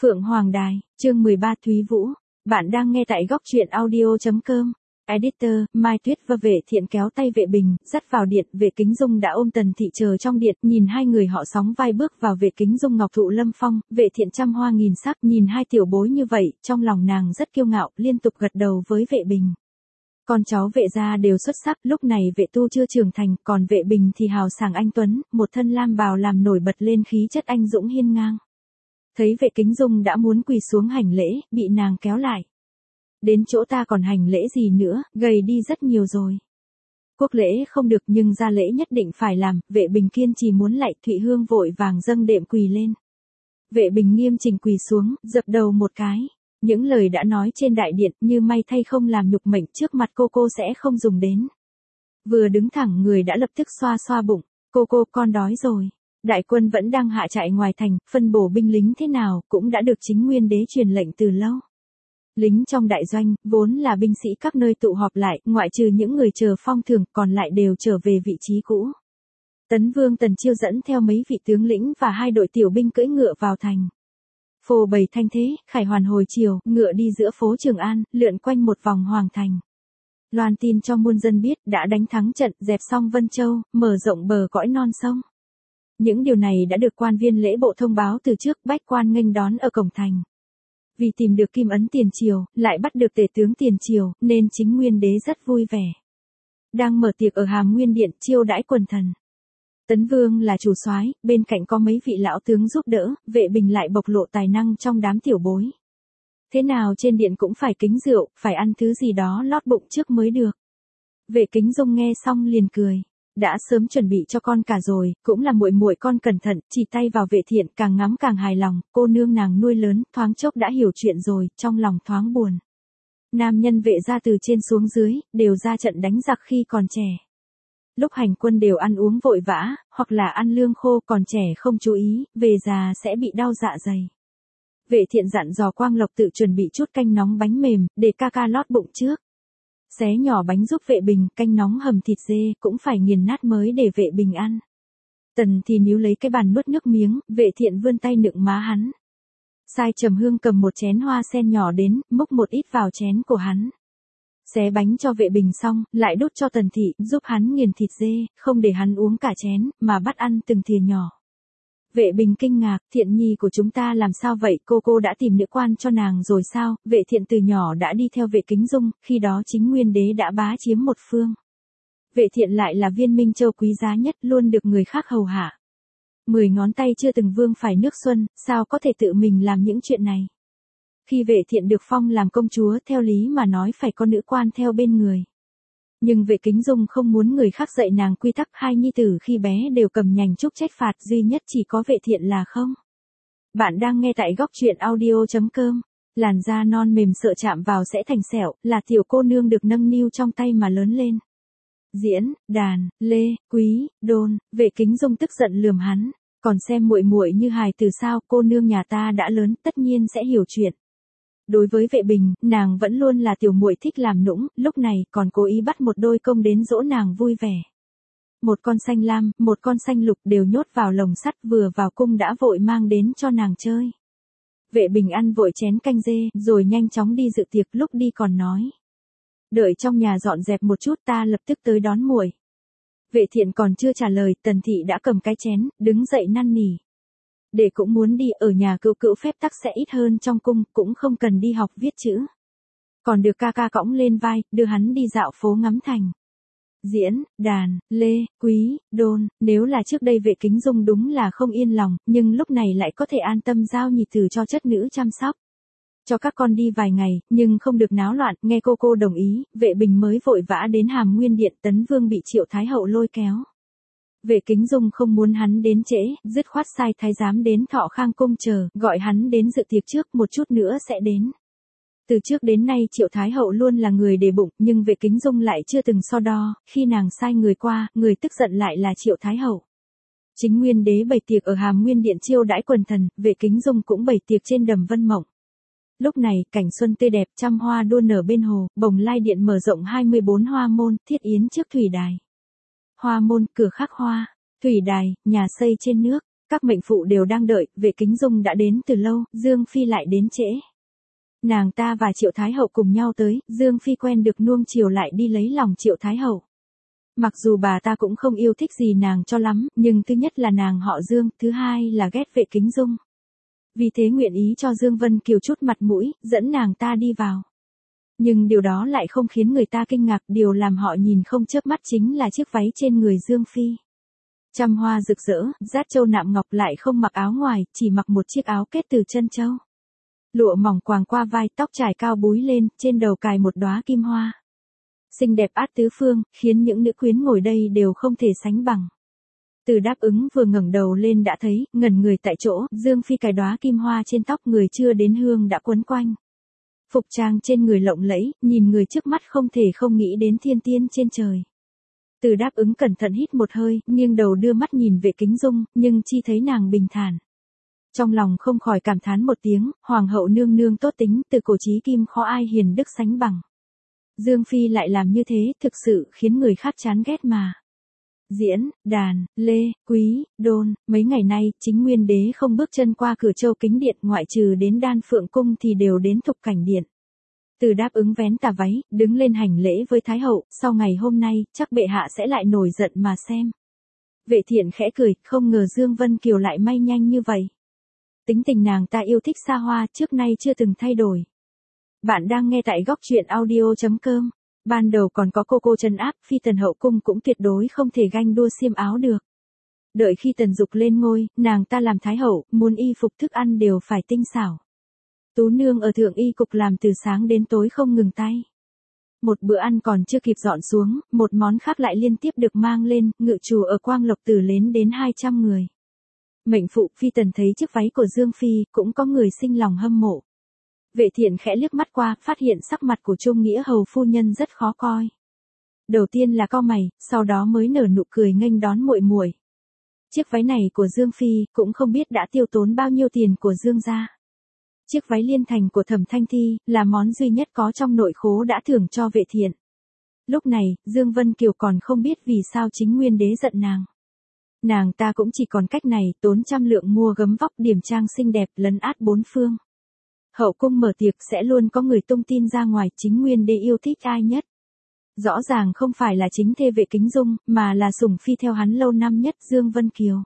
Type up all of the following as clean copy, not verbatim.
Phượng Hoàng Đài, chương 13 Thúy Vũ. Bạn đang nghe tại góc truyện audio.com. Editor, Mai Tuyết và Vệ Thiện kéo tay Vệ Bình, dắt vào điện. Vệ Kính Dung đã ôm Tần Thị chờ trong điện, nhìn hai người họ sóng vai bước vào. Vệ Kính Dung ngọc thụ lâm phong, Vệ Thiện trăm hoa nghìn sắc, nhìn hai tiểu bối như vậy, trong lòng nàng rất kiêu ngạo, liên tục gật đầu với Vệ Bình. Con cháu Vệ gia đều xuất sắc, lúc này Vệ Tu chưa trưởng thành, còn Vệ Bình thì hào sảng anh tuấn, một thân lam bào làm nổi bật lên khí chất anh dũng hiên ngang. Thấy Vệ Kính Dung đã muốn quỳ xuống hành lễ, bị nàng kéo lại. Đến chỗ ta còn hành lễ gì nữa, gầy đi rất nhiều rồi. Quốc lễ không được nhưng gia lễ nhất định phải làm. Vệ Bình kiên trì muốn lạy. Thụy Hương vội vàng dâng đệm quỳ lên. Vệ Bình nghiêm chỉnh quỳ xuống, dập đầu một cái. Những lời đã nói trên đại điện như may thay không làm nhục mệnh, trước mặt cô sẽ không dùng đến. Vừa đứng thẳng người đã lập tức xoa xoa bụng. Cô con đói rồi. Đại quân vẫn đang hạ trại ngoài thành, phân bổ binh lính thế nào cũng đã được chính nguyên đế truyền lệnh từ lâu. Lính trong đại doanh, vốn là binh sĩ các nơi tụ họp lại, ngoại trừ những người chờ phong thưởng, còn lại đều trở về vị trí cũ. Tấn Vương Tần Chiêu dẫn theo mấy vị tướng lĩnh và hai đội tiểu binh cưỡi ngựa vào thành. Phô bày thanh thế, khải hoàn hồi chiều, ngựa đi giữa phố Trường An, lượn quanh một vòng hoàng thành. Loan tin cho muôn dân biết, đã đánh thắng trận, dẹp xong Vân Châu, mở rộng bờ cõi non sông. Những điều này đã được quan viên lễ bộ thông báo từ trước, bách quan nghênh đón ở cổng thành. Vì tìm được kim ấn tiền triều, lại bắt được tể tướng tiền triều, nên chính nguyên đế rất vui vẻ. Đang mở tiệc ở Hàm Nguyên Điện, chiêu đãi quần thần. Tấn Vương là chủ soái, bên cạnh có mấy vị lão tướng giúp đỡ, Vệ Bình lại bộc lộ tài năng trong đám tiểu bối. Thế nào trên điện cũng phải kính rượu, phải ăn thứ gì đó lót bụng trước mới được. Vệ Kính Dung nghe xong liền cười. Đã sớm chuẩn bị cho con cả rồi, cũng là muội con cẩn thận, chỉ tay vào Vệ Thiện, càng ngắm càng hài lòng, cô nương nàng nuôi lớn, thoáng chốc đã hiểu chuyện rồi, trong lòng thoáng buồn. Nam nhân Vệ gia từ trên xuống dưới, đều ra trận đánh giặc khi còn trẻ. Lúc hành quân đều ăn uống vội vã, hoặc là ăn lương khô, còn trẻ không chú ý, về già sẽ bị đau dạ dày. Vệ Thiện dặn dò Quang Lộc tự chuẩn bị chút canh nóng bánh mềm, để ca lót bụng trước. Xé nhỏ bánh giúp Vệ Bình, canh nóng hầm thịt dê, cũng phải nghiền nát mới để Vệ Bình ăn. Tần thì níu lấy cái bàn nuốt nước miếng, Vệ Thiện vươn tay nựng má hắn. Sai Trầm Hương cầm một chén hoa sen nhỏ đến, múc một ít vào chén của hắn. Xé bánh cho Vệ Bình xong, lại đút cho Tần thị, giúp hắn nghiền thịt dê, không để hắn uống cả chén, mà bắt ăn từng thìa nhỏ. Vệ Bình kinh ngạc, Thiện nhi của chúng ta làm sao vậy, cô đã tìm nữ quan cho nàng rồi sao? Vệ Thiện từ nhỏ đã đi theo Vệ Kính Dung, khi đó chính nguyên đế đã bá chiếm một phương. Vệ Thiện lại là viên minh châu quý giá nhất, luôn được người khác hầu hạ. 10 ngón tay chưa từng vương phải nước xuân, sao có thể tự mình làm những chuyện này? Khi Vệ Thiện được phong làm công chúa, theo lý mà nói phải có nữ quan theo bên người. Nhưng Vệ Kính Dung không muốn người khác dạy nàng quy tắc, hai nhi tử khi bé đều cầm nhành trúc trách phạt, duy nhất chỉ có Vệ Thiện là không. Bạn đang nghe tại góc truyện audio.com. Làn da non mềm sợ chạm vào sẽ thành sẹo, là tiểu cô nương được nâng niu trong tay mà lớn lên. Diễn, đàn, lê, quý, đôn, Vệ Kính Dung tức giận lườm hắn, còn xem muội như hài từ sao, cô nương nhà ta đã lớn, tất nhiên sẽ hiểu chuyện. Đối với Vệ Bình, nàng vẫn luôn là tiểu muội thích làm nũng, lúc này còn cố ý bắt một đôi công đến dỗ nàng vui vẻ. Một con xanh lam, một con xanh lục đều nhốt vào lồng sắt, vừa vào cung đã vội mang đến cho nàng chơi. Vệ Bình ăn vội chén canh dê, rồi nhanh chóng đi dự tiệc, lúc đi còn nói. Đợi trong nhà dọn dẹp một chút, ta lập tức tới đón muội. Vệ Thiện còn chưa trả lời, Tần thị đã cầm cái chén, đứng dậy năn nỉ. Để cũng muốn đi, ở nhà cữu phép tắc sẽ ít hơn trong cung, cũng không cần đi học viết chữ. Còn được ca cõng lên vai, đưa hắn đi dạo phố ngắm thành. Diễn, đàn, lê, quý, đôn, nếu là trước đây Vệ Kính Dung đúng là không yên lòng, nhưng lúc này lại có thể an tâm giao nhị tử cho chất nữ chăm sóc. Cho các con đi vài ngày, nhưng không được náo loạn, nghe cô đồng ý, Vệ Bình mới vội vã đến Hàm Nguyên Điện. Tấn Vương bị Triệu Thái Hậu lôi kéo. Vệ Kính Dung không muốn hắn đến trễ, dứt khoát sai thái giám đến Thọ Khang cung chờ, gọi hắn đến dự tiệc trước, một chút nữa sẽ đến. Từ trước đến nay Triệu Thái Hậu luôn là người để bụng, nhưng Vệ Kính Dung lại chưa từng so đo, khi nàng sai người qua, người tức giận lại là Triệu Thái Hậu. Chính nguyên đế bày tiệc ở Hàm Nguyên Điện chiêu đãi quần thần, Vệ Kính Dung cũng bày tiệc trên đầm Vân Mộng. Lúc này, cảnh xuân tươi đẹp, trăm hoa đua nở bên hồ, Bồng Lai Điện mở rộng 24 hoa môn, thiết yến trước thủy đài. Hoa môn, cửa khắc hoa, thủy đài, nhà xây trên nước. Các mệnh phụ đều đang đợi, Vệ Kính Dung đã đến từ lâu, Dương Phi lại đến trễ. Nàng ta và Triệu Thái Hậu cùng nhau tới, Dương Phi quen được nuông chiều lại đi lấy lòng Triệu Thái Hậu. Mặc dù bà ta cũng không yêu thích gì nàng cho lắm, nhưng thứ nhất là nàng họ Dương, thứ hai là ghét Vệ Kính Dung. Vì thế nguyện ý cho Dương Vân Kiều chút mặt mũi, dẫn nàng ta đi vào. Nhưng điều đó lại không khiến người ta kinh ngạc, điều làm họ nhìn không chớp mắt chính là chiếc váy trên người Dương Phi. Trăm hoa rực rỡ, dát châu nạm ngọc, lại không mặc áo ngoài, chỉ mặc một chiếc áo kết từ chân châu. Lụa mỏng quàng qua vai, tóc trải cao búi lên, trên đầu cài một đóa kim hoa. Xinh đẹp át tứ phương, khiến những nữ quyến ngồi đây đều không thể sánh bằng. Từ Đáp Ứng vừa ngẩng đầu lên đã thấy, ngẩn người tại chỗ, Dương Phi cài đóa kim hoa trên tóc, người chưa đến hương đã quấn quanh. Phục trang trên người lộng lẫy, nhìn người trước mắt không thể không nghĩ đến thiên tiên trên trời. Từ Đáp Ứng cẩn thận hít một hơi, nghiêng đầu đưa mắt nhìn Vệ Kính Dung, nhưng chi thấy nàng bình thản. Trong lòng không khỏi cảm thán một tiếng, hoàng hậu nương nương tốt tính, từ cổ chí kim khó ai hiền đức sánh bằng. Dương Phi lại làm như thế, thực sự khiến người khác chán ghét mà. Diễn, đàn, lê, quý, đôn, mấy ngày nay, chính nguyên đế không bước chân qua cửa Châu Kính Điện, ngoại trừ đến Đan Phượng Cung thì đều đến Thục Cảnh Điện. Từ Đáp Ứng vén tà váy, đứng lên hành lễ với Thái Hậu, sau ngày hôm nay, chắc bệ hạ sẽ lại nổi giận mà xem. Vệ Thiện khẽ cười, không ngờ Dương Vân Kiều lại may nhanh như vậy. Tính tình nàng ta yêu thích xa hoa, trước nay chưa từng thay đổi. Bạn đang nghe tại góc truyện audio.com. Ban đầu còn có cô trấn áp, phi tần hậu cung cũng tuyệt đối không thể ganh đua xiêm áo được. Đợi khi Tần Dục lên ngôi, nàng ta làm thái hậu, muốn y phục thức ăn đều phải tinh xảo. Tú nương ở thượng y cục làm từ sáng đến tối không ngừng tay. Một bữa ăn còn chưa kịp dọn xuống, một món khác lại liên tiếp được mang lên, ngự chủ ở Quang Lộc Tử đến 200 người. Mệnh phụ phi tần thấy chiếc váy của Dương Phi, cũng có người sinh lòng hâm mộ. Vệ Thiện khẽ liếc mắt qua, phát hiện sắc mặt của Trung Nghĩa hầu phu nhân rất khó coi. Đầu tiên là cau mày, sau đó mới nở nụ cười nghênh đón muội muội. Chiếc váy này của Dương Phi, cũng không biết đã tiêu tốn bao nhiêu tiền của Dương gia. Chiếc váy liên thành của Thẩm Thanh Thi, là món duy nhất có trong nội khố đã thưởng cho Vệ Thiện. Lúc này, Dương Vân Kiều còn không biết vì sao chính nguyên đế giận nàng. Nàng ta cũng chỉ còn cách này, tốn trăm lượng mua gấm vóc điểm trang xinh đẹp, lấn át bốn phương. Hậu cung mở tiệc sẽ luôn có người tung tin ra ngoài, chính nguyên đế yêu thích ai nhất. Rõ ràng không phải là chính thê Vệ Kính Dung, mà là sủng phi theo hắn lâu năm nhất, Dương Vân Kiều.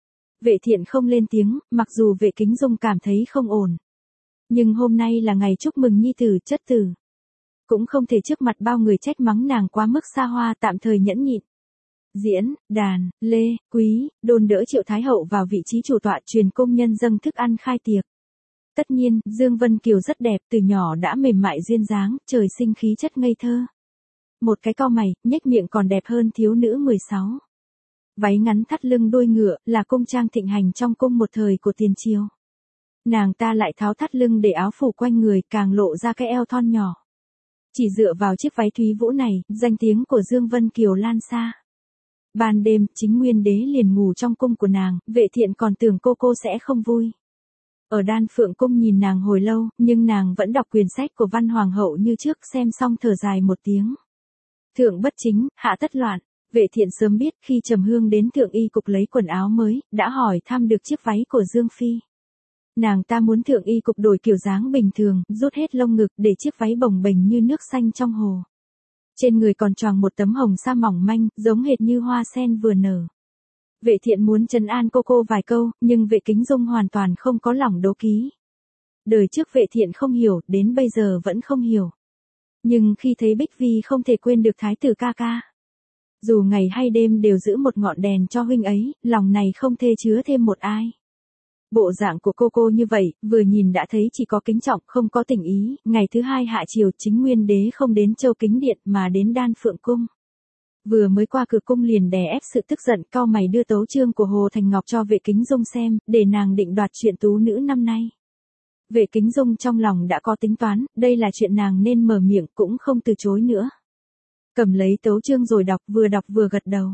Vệ Thiện không lên tiếng, mặc dù Vệ Kính Dung cảm thấy không ổn. Nhưng hôm nay là ngày chúc mừng nhi tử chất tử. Cũng không thể trước mặt bao người trách mắng nàng quá mức xa hoa, tạm thời nhẫn nhịn. Diễn, đàn, lê, quý, đôn đỡ Triệu Thái Hậu vào vị trí chủ tọa, truyền công nhân dâng thức ăn khai tiệc. Tất nhiên, Dương Vân Kiều rất đẹp, từ nhỏ đã mềm mại duyên dáng, trời sinh khí chất ngây thơ. Một cái cau mày, nhếch miệng còn đẹp hơn thiếu nữ 16. Váy ngắn thắt lưng đuôi ngựa, là cung trang thịnh hành trong cung một thời của tiền triều. Nàng ta lại tháo thắt lưng để áo phủ quanh người, càng lộ ra cái eo thon nhỏ. Chỉ dựa vào chiếc váy thúy vũ này, danh tiếng của Dương Vân Kiều lan xa. Ban đêm, chính nguyên đế liền ngủ trong cung của nàng, Vệ Thiện còn tưởng cô sẽ không vui. Ở Đan Phượng Cung nhìn nàng hồi lâu, nhưng nàng vẫn đọc quyển sách của Văn Hoàng hậu như trước, xem xong thở dài một tiếng. Thượng bất chính, hạ tất loạn. Vệ Thiện sớm biết, khi Trầm Hương đến thượng y cục lấy quần áo mới, đã hỏi thăm được chiếc váy của Dương Phi. Nàng ta muốn thượng y cục đổi kiểu dáng bình thường, rút hết lông ngực để chiếc váy bồng bềnh như nước xanh trong hồ. Trên người còn choàng một tấm hồng sa mỏng manh, giống hệt như hoa sen vừa nở. Vệ Thiện muốn trấn an cô vài câu, nhưng Vệ Kính Dung hoàn toàn không có lòng đố ký. Đời trước Vệ Thiện không hiểu, đến bây giờ vẫn không hiểu. Nhưng khi thấy Bích Vi không thể quên được thái tử ca ca. Dù ngày hay đêm đều giữ một ngọn đèn cho huynh ấy, lòng này không thể chứa thêm một ai. Bộ dạng của cô như vậy, vừa nhìn đã thấy chỉ có kính trọng, không có tình ý. Ngày thứ hai hạ triều, chính nguyên đế không đến Châu Kính Điện mà đến Đan Phượng Cung. Vừa mới qua cửa cung liền đè ép sự tức giận, cau mày đưa tấu chương của Hồ Thành Ngọc cho Vệ Kính Dung xem, để nàng định đoạt chuyện tú nữ năm nay. Vệ Kính Dung trong lòng đã có tính toán, đây là chuyện nàng nên mở miệng, cũng không từ chối nữa. Cầm lấy tấu chương rồi đọc vừa gật đầu.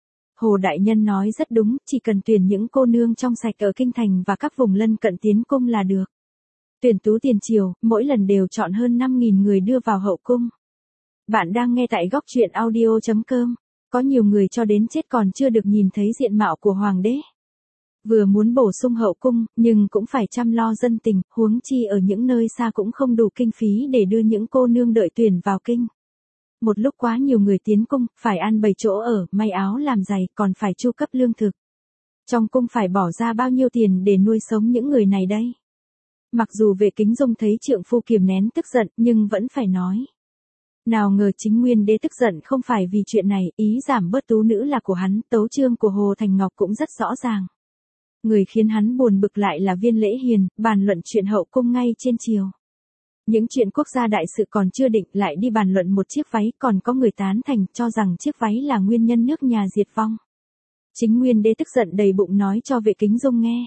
Hồ Đại Nhân nói rất đúng, chỉ cần tuyển những cô nương trong sạch ở Kinh Thành và các vùng lân cận tiến cung là được. Tuyển tú tiền triều, mỗi lần đều chọn hơn 5.000 người đưa vào hậu cung. Bạn đang nghe tại góc truyện audio.com. Có nhiều người cho đến chết còn chưa được nhìn thấy diện mạo của Hoàng đế. Vừa muốn bổ sung hậu cung, nhưng cũng phải chăm lo dân tình, huống chi ở những nơi xa cũng không đủ kinh phí để đưa những cô nương đợi tuyển vào kinh. Một lúc quá nhiều người tiến cung, phải ăn 7 chỗ ở, may áo làm giày, còn phải chu cấp lương thực. Trong cung phải bỏ ra bao nhiêu tiền để nuôi sống những người này đây? Mặc dù Vệ Kính Dung thấy trượng phu kiềm nén tức giận, nhưng vẫn phải nói. Nào ngờ chính nguyên đế tức giận không phải vì chuyện này, ý giảm bớt tú nữ là của hắn, tấu chương của Hồ Thành Ngọc cũng rất rõ ràng. Người khiến hắn buồn bực lại là Viên Lễ Hiền, bàn luận chuyện hậu cung ngay trên chiều. Những chuyện quốc gia đại sự còn chưa định lại đi bàn luận một chiếc váy, còn có người tán thành cho rằng chiếc váy là nguyên nhân nước nhà diệt vong. Chính nguyên đế tức giận đầy bụng nói cho Vệ Kính Dung nghe.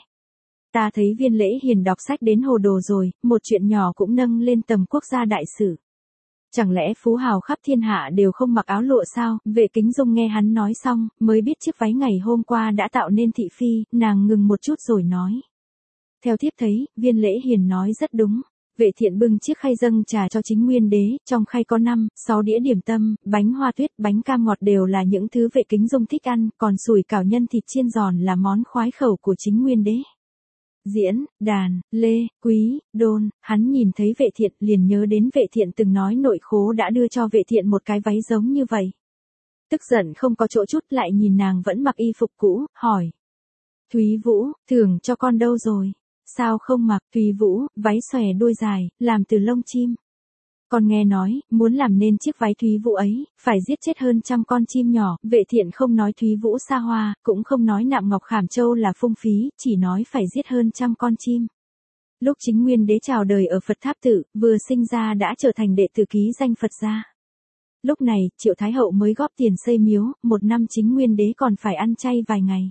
Ta thấy Viên Lễ Hiền đọc sách đến hồ đồ rồi, một chuyện nhỏ cũng nâng lên tầm quốc gia đại sự. Chẳng lẽ phú hào khắp thiên hạ đều không mặc áo lụa sao? Vệ Kính Dung nghe hắn nói xong, mới biết chiếc váy ngày hôm qua đã tạo nên thị phi, nàng ngừng một chút rồi nói. Theo thiếp thấy, Viên Lễ Hiền nói rất đúng. Vệ Thiện bưng chiếc khay dâng trà cho chính nguyên đế, trong khay có 5, 6 đĩa điểm tâm, bánh hoa tuyết, bánh cam ngọt đều là những thứ Vệ Kính Dung thích ăn, còn sủi cảo nhân thịt chiên giòn là món khoái khẩu của chính nguyên đế. Diễn, đàn, lê, quý, đôn, hắn nhìn thấy Vệ Thiện liền nhớ đến Vệ Thiện từng nói nội khố đã đưa cho Vệ Thiện một cái váy giống như vậy. Tức giận không có chỗ chút lại nhìn nàng vẫn mặc y phục cũ, hỏi. Thúy Vũ, thưởng cho con đâu rồi? Sao không mặc? Thúy Vũ, váy xòe đuôi dài, làm từ lông chim. Con nghe nói, muốn làm nên chiếc váy Thúy Vũ ấy, phải giết chết hơn 100 con chim nhỏ. Vệ Thiện không nói Thúy Vũ xa hoa, cũng không nói nạm ngọc khảm châu là phung phí, chỉ nói phải giết hơn 100 con chim. Lúc chính nguyên đế chào đời ở Phật Tháp Tự, vừa sinh ra đã trở thành đệ tử ký danh Phật gia. Lúc này, Triệu Thái Hậu mới góp tiền xây miếu, một năm chính nguyên đế còn phải ăn chay vài ngày.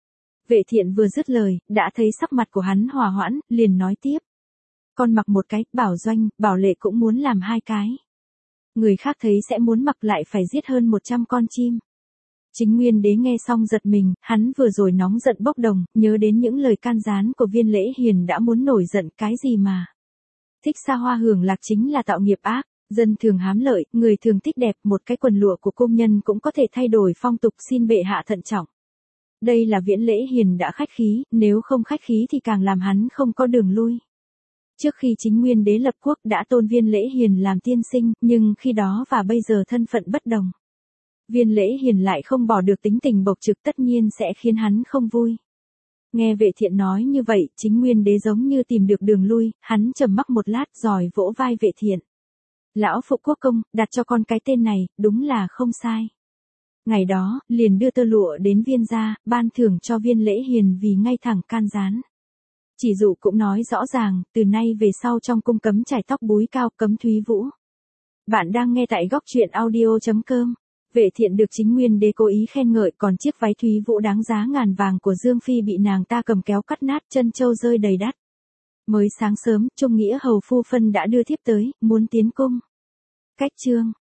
Vệ Thiện vừa dứt lời, đã thấy sắc mặt của hắn hòa hoãn, liền nói tiếp. Con mặc một cái, Bảo Doanh, Bảo Lệ cũng muốn làm 2 cái. Người khác thấy sẽ muốn mặc lại phải giết hơn 100 con chim. Chính nguyên đế nghe xong giật mình, hắn vừa rồi nóng giận bốc đồng, nhớ đến những lời can gián của Viên Lễ Hiền đã muốn nổi giận cái gì mà. Thích xa hoa hưởng lạc chính là tạo nghiệp ác, dân thường hám lợi, người thường thích đẹp, một cái quần lụa của công nhân cũng có thể thay đổi phong tục, xin bệ hạ thận trọng. Đây là Viễn Lễ Hiền đã khách khí, nếu không khách khí thì càng làm hắn không có đường lui. Trước khi chính nguyên đế lập quốc đã tôn Viên Lễ Hiền làm tiên sinh, nhưng khi đó và bây giờ thân phận bất đồng. Viên Lễ Hiền lại không bỏ được tính tình bộc trực, tất nhiên sẽ khiến hắn không vui. Nghe Vệ Thiện nói như vậy, chính nguyên đế giống như tìm được đường lui, hắn trầm mặc một lát rồi vỗ vai Vệ Thiện. Lão phụ quốc công, đặt cho con cái tên này, đúng là không sai. Ngày đó, liền đưa tơ lụa đến Viên gia, ban thưởng cho Viên Lễ Hiền vì ngay thẳng can gián. Chỉ dụ cũng nói rõ ràng, từ nay về sau trong cung cấm chải tóc búi cao, cấm Thúy Vũ. Bạn đang nghe tại góc truyện audio.com. Vệ Thiện được chính nguyên đế cố ý khen ngợi, còn chiếc váy Thúy Vũ đáng giá ngàn vàng của Dương Phi bị nàng ta cầm kéo cắt nát, chân châu rơi đầy đất. Mới sáng sớm, Trung Nghĩa hầu phu phân đã đưa thiếp tới, muốn tiến cung. Cách chương.